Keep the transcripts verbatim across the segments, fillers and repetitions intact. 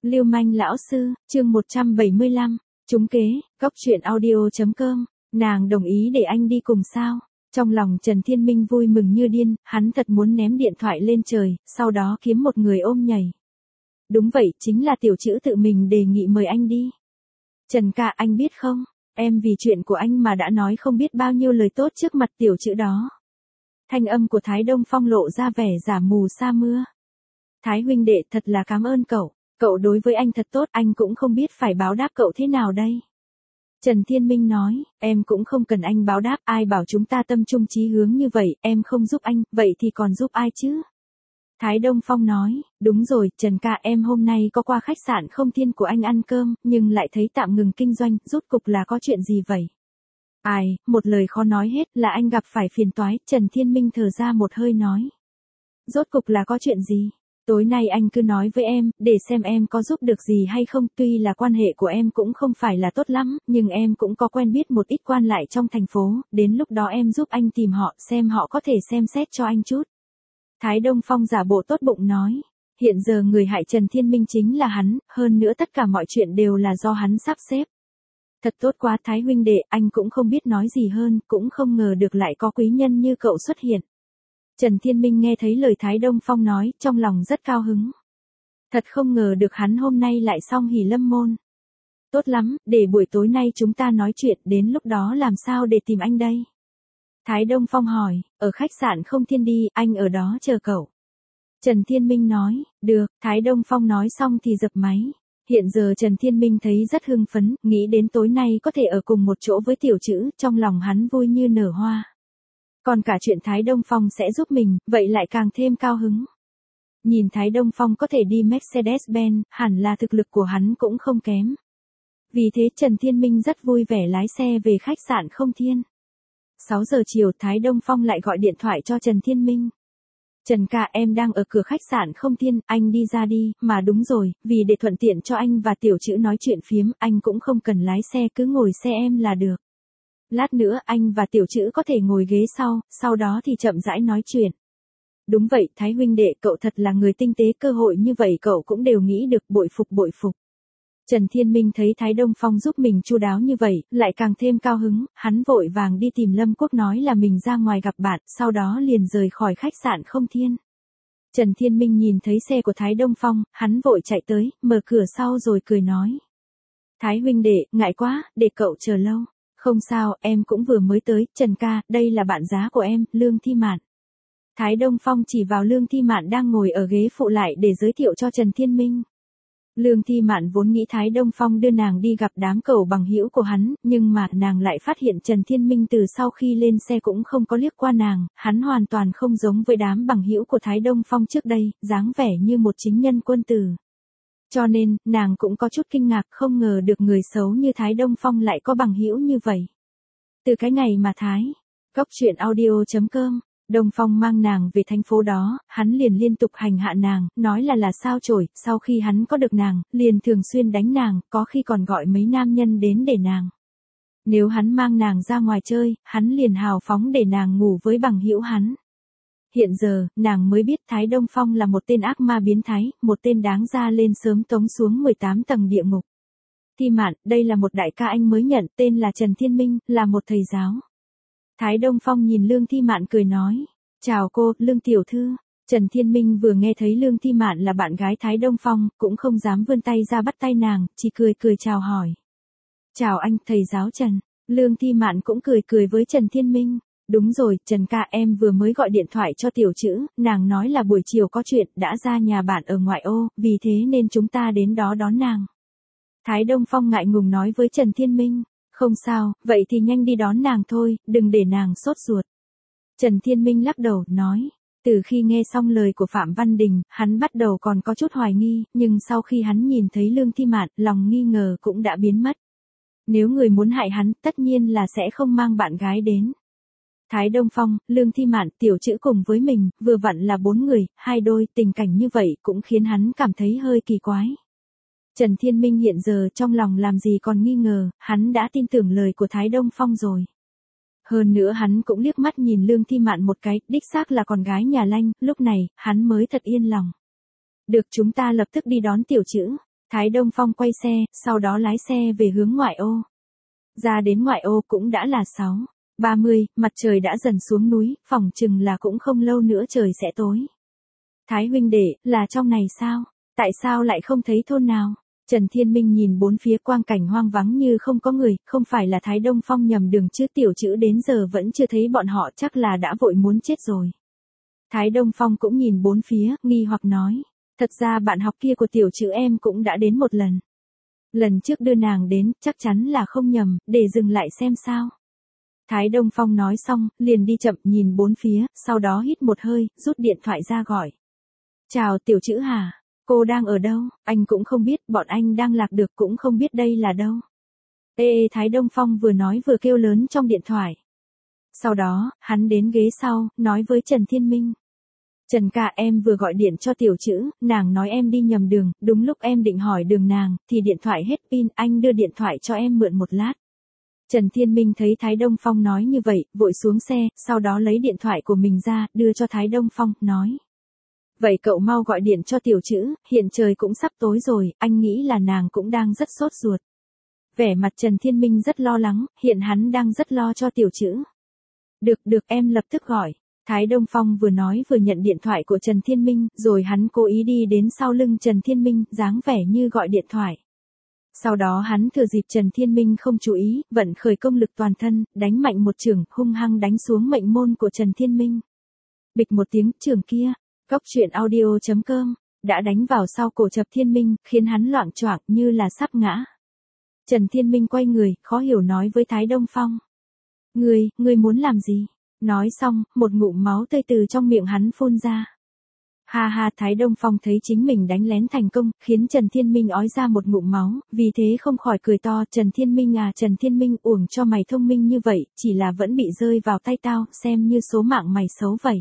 Lưu manh lão sư, chương một trăm bảy mươi lăm, trúng kế, góc truyện audio chấm com, nàng đồng ý để anh đi cùng sao? Trong lòng Trần Thiên Minh vui mừng như điên, hắn thật muốn ném điện thoại lên trời, sau đó kiếm một người ôm nhảy. Đúng vậy, chính là tiểu chữ tự mình đề nghị mời anh đi. Trần ca, anh biết không, em vì chuyện của anh mà đã nói không biết bao nhiêu lời tốt trước mặt tiểu chữ đó. Thanh âm của Thái Đông Phong lộ ra vẻ giả mù sa mưa. Thái huynh đệ, thật là cảm ơn cậu. Cậu đối với anh thật tốt, anh cũng không biết phải báo đáp cậu thế nào đây. Trần Thiên Minh nói, em cũng không cần anh báo đáp, ai bảo chúng ta tâm trung chí hướng như vậy, em không giúp anh, vậy thì còn giúp ai chứ? Thái Đông Phong nói, đúng rồi, Trần ca, em hôm nay có qua khách sạn Không Thiên của anh ăn cơm, nhưng lại thấy tạm ngừng kinh doanh, rốt cục là có chuyện gì vậy? Ai, một lời khó nói hết, là anh gặp phải phiền toái, Trần Thiên Minh thở ra một hơi nói. Rốt cục là có chuyện gì? Tối nay anh cứ nói với em, để xem em có giúp được gì hay không, tuy là quan hệ của em cũng không phải là tốt lắm, nhưng em cũng có quen biết một ít quan lại trong thành phố, đến lúc đó em giúp anh tìm họ, xem họ có thể xem xét cho anh chút. Thái Đông Phong giả bộ tốt bụng nói, hiện giờ người hại Trần Thiên Minh chính là hắn, hơn nữa tất cả mọi chuyện đều là do hắn sắp xếp. Thật tốt quá Thái huynh đệ, anh cũng không biết nói gì hơn, cũng không ngờ được lại có quý nhân như cậu xuất hiện. Trần Thiên Minh nghe thấy lời Thái Đông Phong nói, trong lòng rất cao hứng. Thật không ngờ được hắn hôm nay lại song hỷ lâm môn. Tốt lắm, để buổi tối nay chúng ta nói chuyện, đến lúc đó làm sao để tìm anh đây? Thái Đông Phong hỏi, ở khách sạn Không Thiên đi, anh ở đó chờ cậu. Trần Thiên Minh nói, được, Thái Đông Phong nói xong thì dập máy. Hiện giờ Trần Thiên Minh thấy rất hưng phấn, nghĩ đến tối nay có thể ở cùng một chỗ với tiểu chữ, trong lòng hắn vui như nở hoa. Còn cả chuyện Thái Đông Phong sẽ giúp mình, vậy lại càng thêm cao hứng. Nhìn Thái Đông Phong có thể đi Mercedes-Benz, hẳn là thực lực của hắn cũng không kém. Vì thế Trần Thiên Minh rất vui vẻ lái xe về khách sạn Không Thiên. sáu giờ chiều Thái Đông Phong lại gọi điện thoại cho Trần Thiên Minh. Trần ca, em đang ở cửa khách sạn Không Thiên, anh đi ra đi, mà đúng rồi, vì để thuận tiện cho anh và tiểu chữ nói chuyện phiếm, anh cũng không cần lái xe, cứ ngồi xe em là được. Lát nữa anh và tiểu chữ có thể ngồi ghế sau, sau đó thì chậm rãi nói chuyện. Đúng vậy, Thái huynh đệ, cậu thật là người tinh tế, cơ hội như vậy cậu cũng đều nghĩ được, bội phục bội phục. Trần Thiên Minh thấy Thái Đông Phong giúp mình chu đáo như vậy, lại càng thêm cao hứng, hắn vội vàng đi tìm Lâm Quốc nói là mình ra ngoài gặp bạn, sau đó liền rời khỏi khách sạn Không Thiên. Trần Thiên Minh nhìn thấy xe của Thái Đông Phong, hắn vội chạy tới, mở cửa sau rồi cười nói. Thái huynh đệ, ngại quá, để cậu chờ lâu. Không sao, em cũng vừa mới tới, Trần ca, đây là bạn giá của em, Lương Thi Mạn. Thái Đông Phong chỉ vào Lương Thi Mạn đang ngồi ở ghế phụ lại để giới thiệu cho Trần Thiên Minh. Lương Thi Mạn vốn nghĩ Thái Đông Phong đưa nàng đi gặp đám cẩu bằng hữu của hắn, nhưng mà nàng lại phát hiện Trần Thiên Minh từ sau khi lên xe cũng không có liếc qua nàng, hắn hoàn toàn không giống với đám bằng hữu của Thái Đông Phong trước đây, dáng vẻ như một chính nhân quân tử. Cho nên, nàng cũng có chút kinh ngạc, không ngờ được người xấu như Thái Đông Phong lại có bằng hữu như vậy. Từ cái ngày mà Thái, góc truyện audio chấm com, Đông Phong mang nàng về thành phố đó, hắn liền liên tục hành hạ nàng, nói là là sao chổi, sau khi hắn có được nàng, liền thường xuyên đánh nàng, có khi còn gọi mấy nam nhân đến để nàng. Nếu hắn mang nàng ra ngoài chơi, hắn liền hào phóng để nàng ngủ với bằng hữu hắn. Hiện giờ, nàng mới biết Thái Đông Phong là một tên ác ma biến thái, một tên đáng ra lên sớm tống xuống mười tám tầng địa ngục. Thi Mạn, đây là một đại ca anh mới nhận, tên là Trần Thiên Minh, là một thầy giáo. Thái Đông Phong nhìn Lương Thi Mạn cười nói, chào cô, Lương tiểu thư. Trần Thiên Minh vừa nghe thấy Lương Thi Mạn là bạn gái Thái Đông Phong, cũng không dám vươn tay ra bắt tay nàng, chỉ cười cười chào hỏi. Chào anh, thầy giáo Trần. Lương Thi Mạn cũng cười cười với Trần Thiên Minh. Đúng rồi, Trần ca, em vừa mới gọi điện thoại cho tiểu chữ, nàng nói là buổi chiều có chuyện, đã ra nhà bạn ở ngoại ô, vì thế nên chúng ta đến đó đón nàng. Thái Đông Phong ngại ngùng nói với Trần Thiên Minh, không sao, vậy thì nhanh đi đón nàng thôi, đừng để nàng sốt ruột. Trần Thiên Minh lắc đầu, nói, từ khi nghe xong lời của Phạm Văn Đình, hắn bắt đầu còn có chút hoài nghi, nhưng sau khi hắn nhìn thấy Lương Thi Mạn, lòng nghi ngờ cũng đã biến mất. Nếu người muốn hại hắn, tất nhiên là sẽ không mang bạn gái đến. Thái Đông Phong, Lương Thi Mạn, tiểu chữ cùng với mình, vừa vặn là bốn người, hai đôi, tình cảnh như vậy cũng khiến hắn cảm thấy hơi kỳ quái. Trần Thiên Minh hiện giờ trong lòng làm gì còn nghi ngờ, hắn đã tin tưởng lời của Thái Đông Phong rồi. Hơn nữa hắn cũng liếc mắt nhìn Lương Thi Mạn một cái, đích xác là con gái nhà Lanh, lúc này, hắn mới thật yên lòng. Được, chúng ta lập tức đi đón tiểu chữ. Thái Đông Phong quay xe, sau đó lái xe về hướng ngoại ô. Ra đến ngoại ô cũng đã là sáu ba mươi, mặt trời đã dần xuống núi, phỏng chừng là cũng không lâu nữa trời sẽ tối. Thái huynh đệ, là trong này sao? Tại sao lại không thấy thôn nào? Trần Thiên Minh nhìn bốn phía quang cảnh hoang vắng như không có người, không phải là Thái Đông Phong nhầm đường chứ, tiểu chữ đến giờ vẫn chưa thấy bọn họ, chắc là đã vội muốn chết rồi. Thái Đông Phong cũng nhìn bốn phía, nghi hoặc nói. Thật ra bạn học kia của tiểu chữ em cũng đã đến một lần. Lần trước đưa nàng đến, chắc chắn là không nhầm, để dừng lại xem sao. Thái Đông Phong nói xong, liền đi chậm nhìn bốn phía, sau đó hít một hơi, rút điện thoại ra gọi. Chào tiểu chữ hả? Cô đang ở đâu? Anh cũng không biết, bọn anh đang lạc được cũng không biết đây là đâu. Ê ê Thái Đông Phong vừa nói vừa kêu lớn trong điện thoại. Sau đó, hắn đến ghế sau, nói với Trần Thiên Minh. Trần ca, em vừa gọi điện cho tiểu chữ, nàng nói em đi nhầm đường, đúng lúc em định hỏi đường nàng, thì điện thoại hết pin, anh đưa điện thoại cho em mượn một lát. Trần Thiên Minh thấy Thái Đông Phong nói như vậy, vội xuống xe, sau đó lấy điện thoại của mình ra, đưa cho Thái Đông Phong, nói. Vậy cậu mau gọi điện cho tiểu chữ, hiện trời cũng sắp tối rồi, anh nghĩ là nàng cũng đang rất sốt ruột. Vẻ mặt Trần Thiên Minh rất lo lắng, hiện hắn đang rất lo cho tiểu chữ. Được được, em lập tức gọi. Thái Đông Phong vừa nói vừa nhận điện thoại của Trần Thiên Minh, rồi hắn cố ý đi đến sau lưng Trần Thiên Minh, dáng vẻ như gọi điện thoại. Sau đó hắn thừa dịp Trần Thiên Minh không chú ý, vận khởi công lực toàn thân, đánh mạnh một chưởng, hung hăng đánh xuống mệnh môn của Trần Thiên Minh. Bịch một tiếng, chưởng kia, Góc truyện audio chấm com, đã đánh vào sau cổ Trần Thiên Minh, khiến hắn loạng choạng như là sắp ngã. Trần Thiên Minh quay người, khó hiểu nói với Thái Đông Phong. Ngươi, ngươi muốn làm gì? Nói xong, một ngụm máu tươi từ trong miệng hắn phun ra. Ha ha, Thái Đông Phong thấy chính mình đánh lén thành công, khiến Trần Thiên Minh ói ra một ngụm máu, vì thế không khỏi cười to. Trần Thiên Minh à, Trần Thiên Minh, uổng cho mày thông minh như vậy, chỉ là vẫn bị rơi vào tay tao, xem như số mạng mày xấu vậy.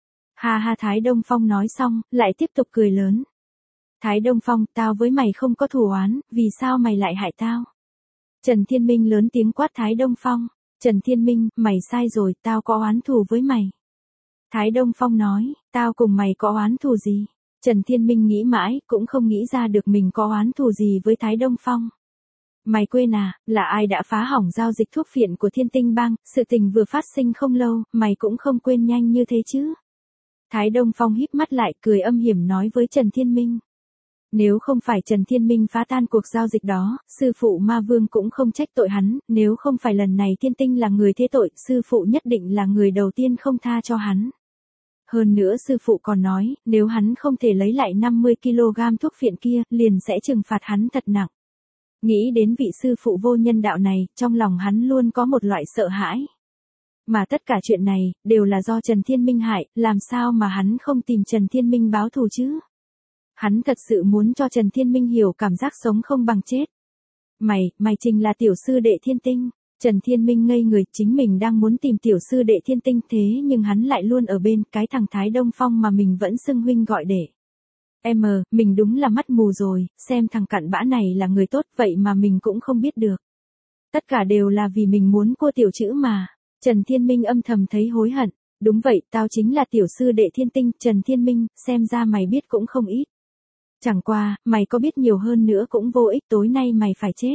Ha ha, Thái Đông Phong nói xong, lại tiếp tục cười lớn. Thái Đông Phong, tao với mày không có thù oán, vì sao mày lại hại tao? Trần Thiên Minh lớn tiếng quát Thái Đông Phong. Trần Thiên Minh, mày sai rồi, tao có oán thù với mày. Thái Đông Phong nói, tao cùng mày có oán thù gì? Trần Thiên Minh nghĩ mãi, cũng không nghĩ ra được mình có oán thù gì với Thái Đông Phong. Mày quên à, là ai đã phá hỏng giao dịch thuốc phiện của Thiên Tinh Bang, sự tình vừa phát sinh không lâu, mày cũng không quên nhanh như thế chứ? Thái Đông Phong híp mắt lại, cười âm hiểm nói với Trần Thiên Minh. Nếu không phải Trần Thiên Minh phá tan cuộc giao dịch đó, sư phụ Ma Vương cũng không trách tội hắn, nếu không phải lần này Thiên Tinh là người thế tội, sư phụ nhất định là người đầu tiên không tha cho hắn. Hơn nữa sư phụ còn nói, nếu hắn không thể lấy lại năm mươi ki lô gam thuốc phiện kia, liền sẽ trừng phạt hắn thật nặng. Nghĩ đến vị sư phụ vô nhân đạo này, trong lòng hắn luôn có một loại sợ hãi. Mà tất cả chuyện này, đều là do Trần Thiên Minh hại, làm sao mà hắn không tìm Trần Thiên Minh báo thù chứ? Hắn thật sự muốn cho Trần Thiên Minh hiểu cảm giác sống không bằng chết. Mày, mày chính là tiểu sư đệ Thiên Tinh. Trần Thiên Minh ngây người, chính mình đang muốn tìm tiểu sư đệ Thiên Tinh thế nhưng hắn lại luôn ở bên cái thằng Thái Đông Phong mà mình vẫn xưng huynh gọi đệ. Em, mình đúng là mắt mù rồi, xem thằng cặn bã này là người tốt vậy mà mình cũng không biết được. Tất cả đều là vì mình muốn cua tiểu chữ mà. Trần Thiên Minh âm thầm thấy hối hận. Đúng vậy, tao chính là tiểu sư đệ Thiên Tinh, Trần Thiên Minh, xem ra mày biết cũng không ít. Chẳng qua, mày có biết nhiều hơn nữa cũng vô ích, tối nay mày phải chết.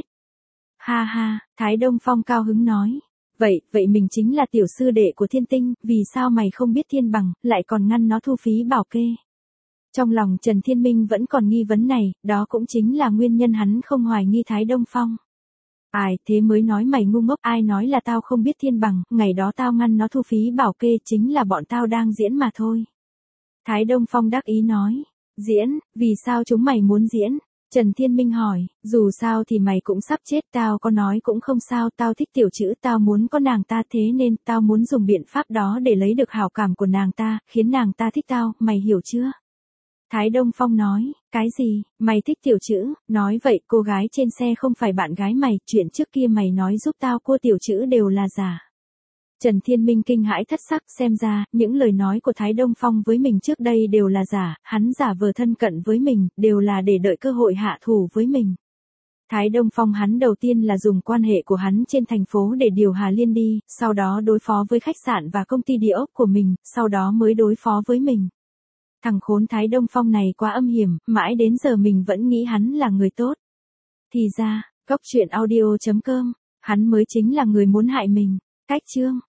Ha ha, Thái Đông Phong cao hứng nói. Vậy, vậy mình chính là tiểu sư đệ của Thiên Tinh, vì sao mày không biết thiên bằng, lại còn ngăn nó thu phí bảo kê. Trong lòng Trần Thiên Minh vẫn còn nghi vấn này, đó cũng chính là nguyên nhân hắn không hoài nghi Thái Đông Phong. Ai, thế mới nói mày ngu ngốc, ai nói là tao không biết thiên bằng, ngày đó tao ngăn nó thu phí bảo kê chính là bọn tao đang diễn mà thôi. Thái Đông Phong đắc ý nói. Diễn, vì sao chúng mày muốn diễn? Trần Thiên Minh hỏi, dù sao thì mày cũng sắp chết, tao có nói cũng không sao, tao thích tiểu chữ, tao muốn có nàng ta thế nên tao muốn dùng biện pháp đó để lấy được hảo cảm của nàng ta, khiến nàng ta thích tao, mày hiểu chưa? Thái Đông Phong nói, cái gì, mày thích tiểu chữ, nói vậy cô gái trên xe không phải bạn gái mày, chuyện trước kia mày nói giúp tao cua tiểu chữ đều là giả. Trần Thiên Minh kinh hãi thất sắc, xem ra, những lời nói của Thái Đông Phong với mình trước đây đều là giả, hắn giả vờ thân cận với mình, đều là để đợi cơ hội hạ thủ với mình. Thái Đông Phong hắn đầu tiên là dùng quan hệ của hắn trên thành phố để điều Hà Liên đi, sau đó đối phó với khách sạn và công ty địa ốc của mình, sau đó mới đối phó với mình. Thằng khốn Thái Đông Phong này quá âm hiểm, mãi đến giờ mình vẫn nghĩ hắn là người tốt. Thì ra, Cốc truyện audio chấm com, hắn mới chính là người muốn hại mình. Cách chương